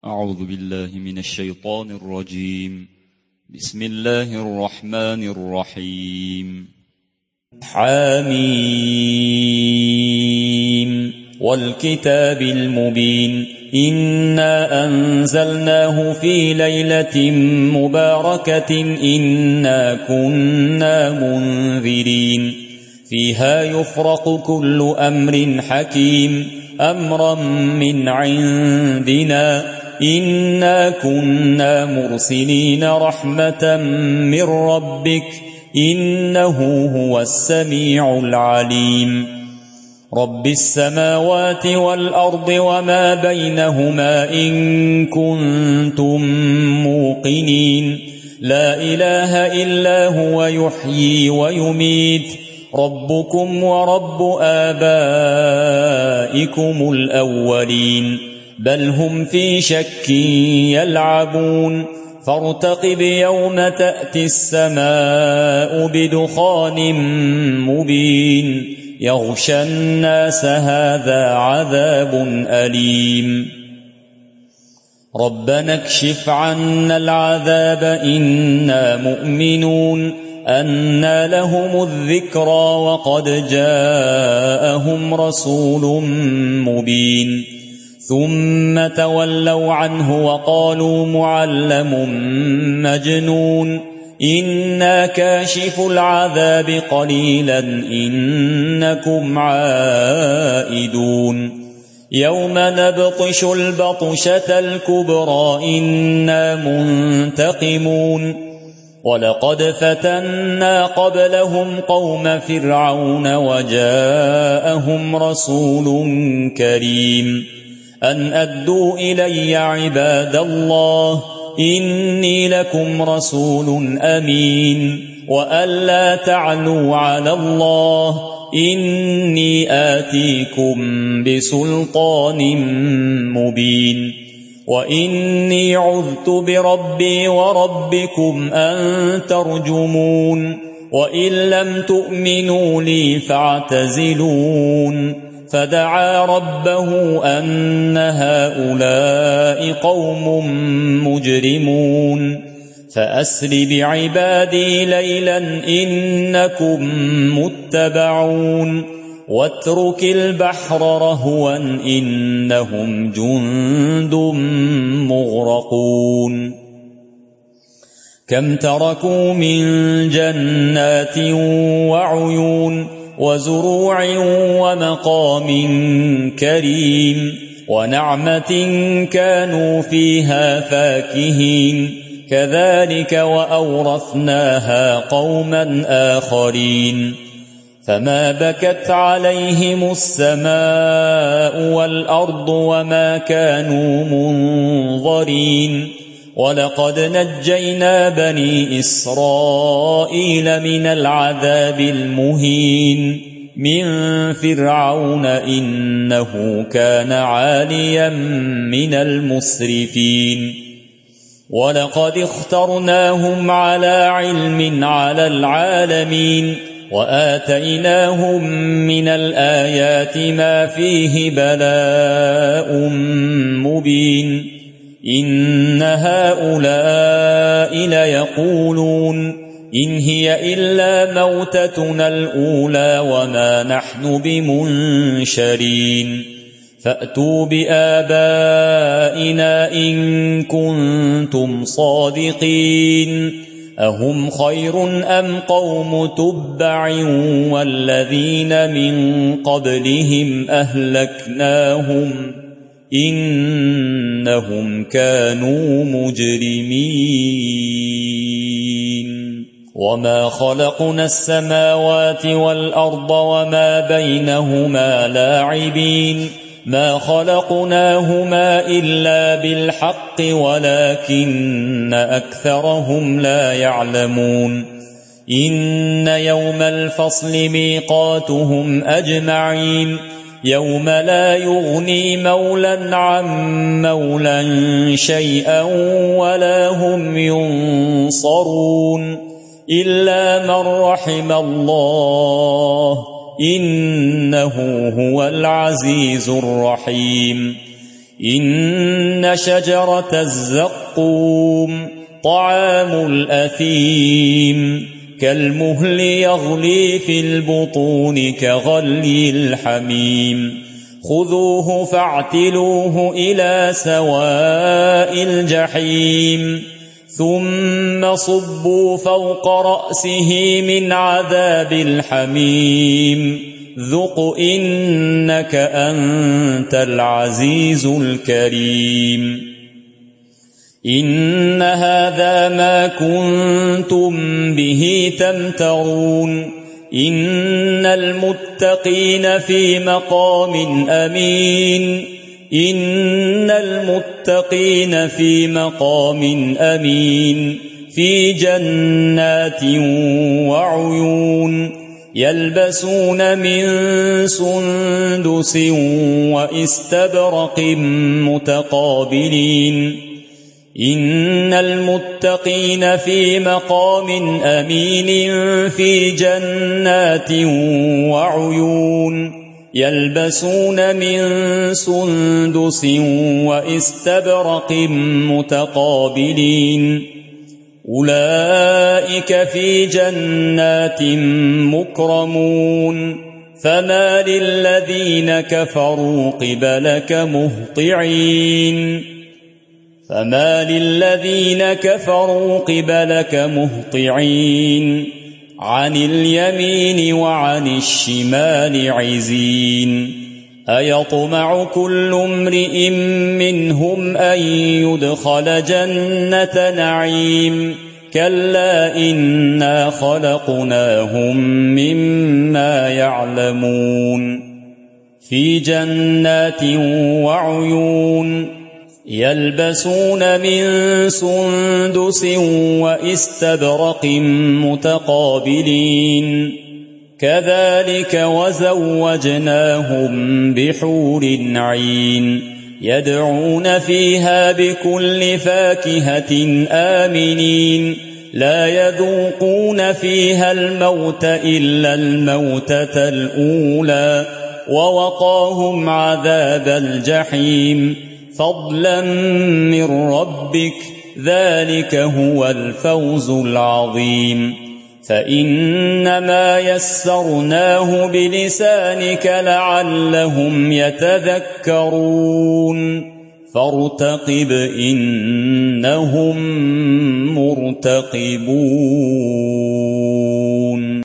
أعوذ بالله من الشيطان الرجيم. بسم الله الرحمن الرحيم. حميم والكتاب المبين إنا أنزلناه في ليلة مباركة إنا كنا منذرين فيها يفرق كل أمر حكيم أمرا من عندنا إنا كنا مرسلين رحمة من ربك إنه هو السميع العليم. رب السماوات والأرض وما بينهما إن كنتم موقنين لا إله إلا هو يحيي ويميت ربكم ورب آبائكم الأولين بل هم في شك يلعبون فارتقب يوم تأتي السماء بدخان مبين يغشى الناس هذا عذاب أليم. ربنا اكشف عنا العذاب إنا مؤمنون أنى لهم الذكرى وقد جاءهم رسول مبين ثم تولوا عنه وقالوا معلم مجنون إنا كاشف العذاب قليلا إنكم عائدون يوم نبطش البطشة الكبرى إنا منتقمون ولقد فتنا قبلهم قوم فرعون وجاءهم رسول كريم أن أدوا إلي عباد الله إني لكم رسول أمين وأن لا تعلوا على الله إني آتيكم بسلطان مبين وإني عذت بربي وربكم أن ترجمون وإن لم تؤمنوا لي فاعتزلون فدعا ربه أن هؤلاء قوم مجرمون فأسر بعبادي ليلا إنكم متبعون واترك البحر رهوا إنهم جند مغرقون كم تركوا من جنات وعيون وزروع ومقام كريم ونعمة كانوا فيها فاكهين كذلك وأورثناها قوما آخرين فما بكت عليهم السماء والأرض وما كانوا منظرين ولقد نجينا بني إسرائيل من العذاب المهين من فرعون إنه كان عاليا من المسرفين ولقد اخترناهم على علم على العالمين وآتيناهم من الآيات ما فيه بلاء مبين إن هؤلاء ليقولون إن هي إلا موتتنا الأولى وما نحن بمنشرين فأتوا بآبائنا إن كنتم صادقين أهم خير أم قوم تبع والذين من قبلهم أهلكناهم إنهم كانوا مجرمين وما خلقنا السماوات والأرض وما بينهما لاعبين ما خلقناهما إلا بالحق ولكن أكثرهم لا يعلمون إن يوم الفصل ميقاتهم أجمعين يوم لا يغني مولا عن مولا شيئا ولا هم ينصرون إلا من رحم الله إنه هو العزيز الرحيم إن شجرة الزقوم طعام الأثيم كالمهل يغلي في البطون كغلي الحميم خذوه فاعتلوه إلى سواء الجحيم ثم صبوا فوق رأسه من عذاب الحميم ذق إنك أنت العزيز الكريم إن هذا ما كنتم به تمترون إن المتقين في مقام أمين إن المتقين في مقام أمين في جنات وعيون يلبسون من سندس وإستبرق متقابلين إن المتقين في مقام أمين في جنات وعيون يلبسون من سندس وإستبرق متقابلين أولئك في جنات مكرمون فما للذين كفروا قبلك مهطعين عن اليمين وعن الشمال عزين أيطمع كل امرئ منهم أن يدخل جنة نعيم كلا إنا خلقناهم مما يعلمون في جنات وعيون يلبسون من سندس وإستبرق متقابلين كذلك وزوجناهم بحور عين يدعون فيها بكل فاكهة آمنين لا يذوقون فيها الموت إلا الموتة الأولى ووقاهم عذاب الجحيم فضلا من ربك ذلك هو الفوز العظيم فإنما يسرناه بلسانك لعلهم يتذكرون فارتقب إنهم مرتقبون